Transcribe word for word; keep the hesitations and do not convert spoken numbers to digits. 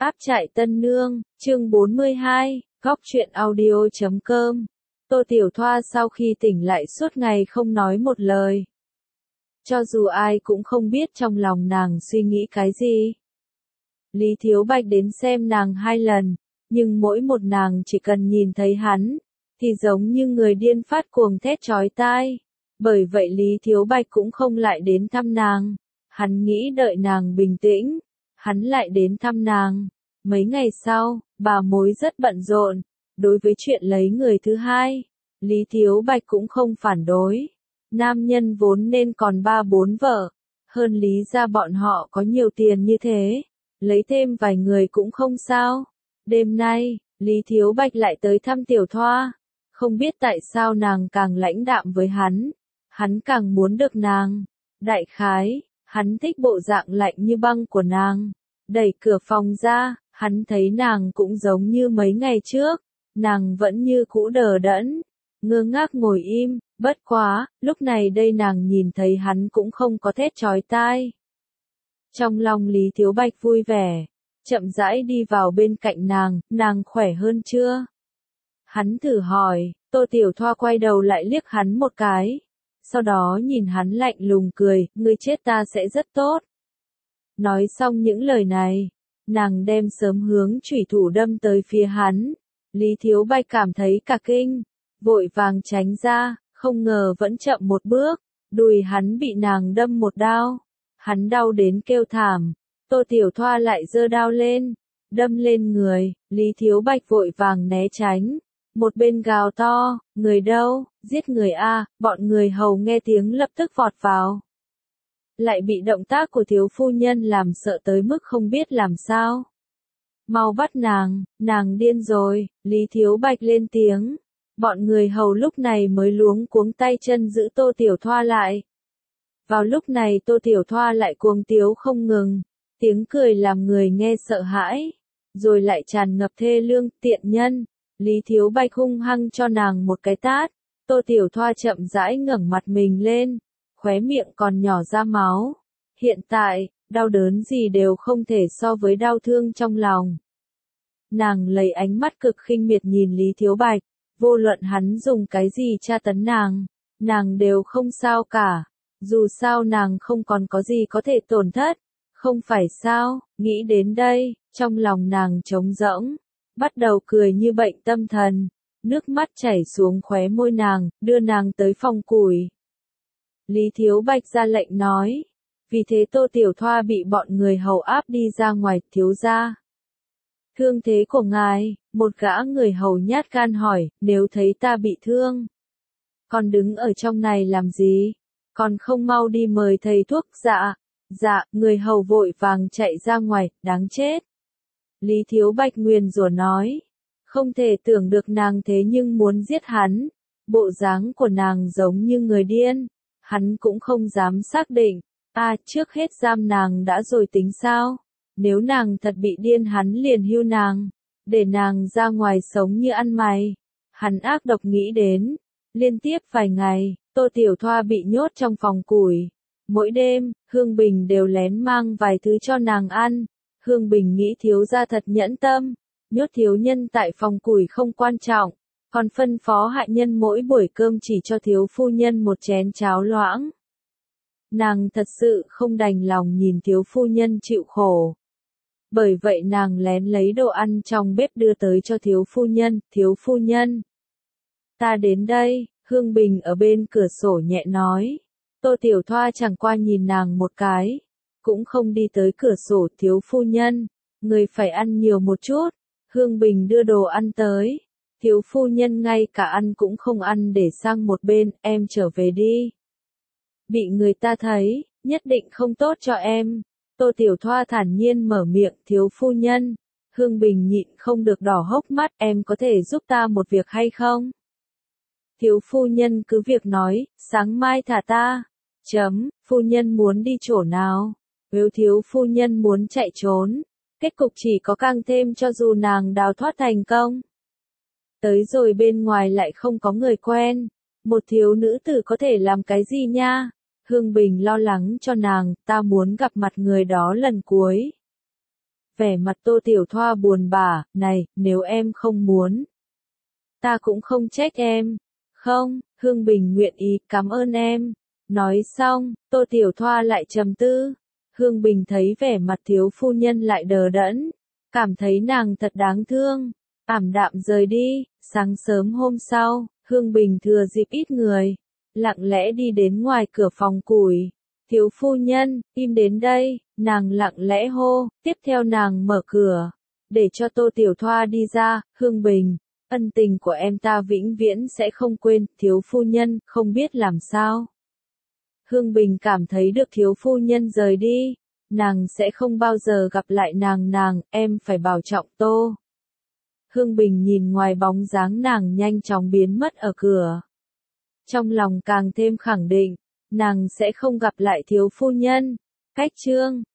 Áp trại Tân Nương, chương bốn mươi hai, góc truyện audio chấm com. Tô Tiểu Thoa sau khi tỉnh lại suốt ngày không nói một lời. Cho dù ai cũng không biết trong lòng nàng suy nghĩ cái gì. Lý Thiếu Bạch đến xem nàng hai lần, nhưng mỗi một nàng chỉ cần nhìn thấy hắn, thì giống như người điên phát cuồng thét chói tai. Bởi vậy Lý Thiếu Bạch cũng không lại đến thăm nàng. Hắn nghĩ đợi nàng bình tĩnh, hắn lại đến thăm nàng. Mấy ngày sau, bà mối rất bận rộn. Đối với chuyện lấy người thứ hai, Lý Thiếu Bạch cũng không phản đối. Nam nhân vốn nên còn ba bốn vợ. Hơn lý ra bọn họ có nhiều tiền như thế. Lấy thêm vài người cũng không sao. Đêm nay, Lý Thiếu Bạch lại tới thăm Tiểu Thoa. Không biết tại sao nàng càng lãnh đạm với hắn. Hắn càng muốn được nàng. Đại khái, hắn thích bộ dạng lạnh như băng của nàng. Đẩy cửa phòng ra, hắn thấy nàng cũng giống như mấy ngày trước. Nàng vẫn như cũ đờ đẫn, ngơ ngác ngồi im, bất quá, lúc này đây nàng nhìn thấy hắn cũng không có thét chói tai. Trong lòng Lý Thiếu Bạch vui vẻ, chậm rãi đi vào bên cạnh nàng, nàng khỏe hơn chưa? Hắn thử hỏi, Tô Tiểu Thoa quay đầu lại liếc hắn một cái. Sau đó nhìn hắn lạnh lùng cười, ngươi chết ta sẽ rất tốt. Nói xong những lời này, nàng đem sớm hướng chủy thủ đâm tới phía hắn. Lý Thiếu Bạch cảm thấy cả kinh, vội vàng tránh ra, không ngờ vẫn chậm một bước, đùi hắn bị nàng đâm một đao. Hắn đau đến kêu thảm, Tô Tiểu Thoa lại giơ đao lên, đâm lên người, Lý Thiếu Bạch vội vàng né tránh. Một bên gào to, người đâu, giết người a, bọn người hầu nghe tiếng lập tức vọt vào. Lại bị động tác của thiếu phu nhân làm sợ tới mức không biết làm sao. Mau bắt nàng, nàng điên rồi, Lý Thiếu Bạch lên tiếng. Bọn người hầu lúc này mới luống cuống tay chân giữ Tô Tiểu Thoa lại. Vào lúc này Tô Tiểu Thoa lại cuồng tiếu không ngừng, tiếng cười làm người nghe sợ hãi, rồi lại tràn ngập thê lương, tiện nhân. Lý Thiếu Bạch hung hăng cho nàng một cái tát, Tô Tiểu Thoa chậm rãi ngẩng mặt mình lên, khóe miệng còn nhỏ ra máu. Hiện tại, đau đớn gì đều không thể so với đau thương trong lòng. Nàng lấy ánh mắt cực khinh miệt nhìn Lý Thiếu Bạch, vô luận hắn dùng cái gì tra tấn nàng, nàng đều không sao cả. Dù sao nàng không còn có gì có thể tổn thất, không phải sao? Nghĩ đến đây, trong lòng nàng trống rỗng, bắt đầu cười như bệnh tâm thần, nước mắt chảy xuống khóe môi nàng, đưa nàng tới phòng củi. Lý Thiếu Bạch ra lệnh nói, vì thế Tô Tiểu Thoa bị bọn người hầu áp đi ra ngoài. Thiếu gia, thương thế của ngài, một gã người hầu nhát gan hỏi, nếu thấy ta bị thương, còn đứng ở trong này làm gì, còn không mau đi mời thầy thuốc. Dạ, dạ, người hầu vội vàng chạy ra ngoài, đáng chết. Lý Thiếu Bạch nguyền rủa nói, không thể tưởng được nàng thế nhưng muốn giết hắn, bộ dáng của nàng giống như người điên, hắn cũng không dám xác định. À, trước hết giam nàng đã rồi tính sao? Nếu nàng thật bị điên hắn liền hưu nàng, để nàng ra ngoài sống như ăn mày. Hắn ác độc nghĩ đến. Liên tiếp vài ngày, Tô Tiểu Thoa bị nhốt trong phòng củi. Mỗi đêm, Hương Bình đều lén mang vài thứ cho nàng ăn. Hương Bình nghĩ thiếu gia thật nhẫn tâm, nhốt thiếu nhân tại phòng củi không quan trọng, còn phân phó hạ nhân mỗi buổi cơm chỉ cho thiếu phu nhân một chén cháo loãng. Nàng thật sự không đành lòng nhìn thiếu phu nhân chịu khổ. Bởi vậy nàng lén lấy đồ ăn trong bếp đưa tới cho thiếu phu nhân. Thiếu phu nhân, ta đến đây, Hương Bình ở bên cửa sổ nhẹ nói. Tô Tiểu Thoa chẳng qua nhìn nàng một cái, cũng không đi tới cửa sổ. Thiếu phu nhân, người phải ăn nhiều một chút. Hương Bình đưa đồ ăn tới. Thiếu phu nhân ngay cả ăn cũng không ăn để sang một bên, em trở về đi. Bị người ta thấy, nhất định không tốt cho em. Tô Tiểu Thoa thản nhiên mở miệng. Thiếu phu nhân, Hương Bình nhịn không được đỏ hốc mắt, em có thể giúp ta một việc hay không? Thiếu phu nhân cứ việc nói, sáng mai thả ta. Chấm, phu nhân muốn đi chỗ nào? Nếu thiếu phu nhân muốn chạy trốn, kết cục chỉ có càng thêm cho dù nàng đào thoát thành công. Tới rồi bên ngoài lại không có người quen, một thiếu nữ tử có thể làm cái gì nha? Hương Bình lo lắng cho nàng, ta muốn gặp mặt người đó lần cuối. Vẻ mặt Tô Tiểu Thoa buồn bã, này, nếu em không muốn, ta cũng không trách em. Không, Hương Bình nguyện ý, cảm ơn em. Nói xong, Tô Tiểu Thoa lại trầm tư. Hương Bình thấy vẻ mặt thiếu phu nhân lại đờ đẫn, cảm thấy nàng thật đáng thương, ảm đạm rời đi. Sáng sớm hôm sau, Hương Bình thừa dịp ít người, lặng lẽ đi đến ngoài cửa phòng củi. Thiếu phu nhân, im đến đây, nàng lặng lẽ hô, tiếp theo nàng mở cửa, để cho Tô Tiểu Thoa đi ra. Hương Bình, ân tình của em ta vĩnh viễn sẽ không quên. Thiếu phu nhân, không biết làm sao. Hương Bình cảm thấy được thiếu phu nhân rời đi, nàng sẽ không bao giờ gặp lại nàng nàng, em phải bảo trọng Tô. Hương Bình nhìn ngoài bóng dáng nàng nhanh chóng biến mất ở cửa. Trong lòng càng thêm khẳng định, nàng sẽ không gặp lại thiếu phu nhân. Cách chương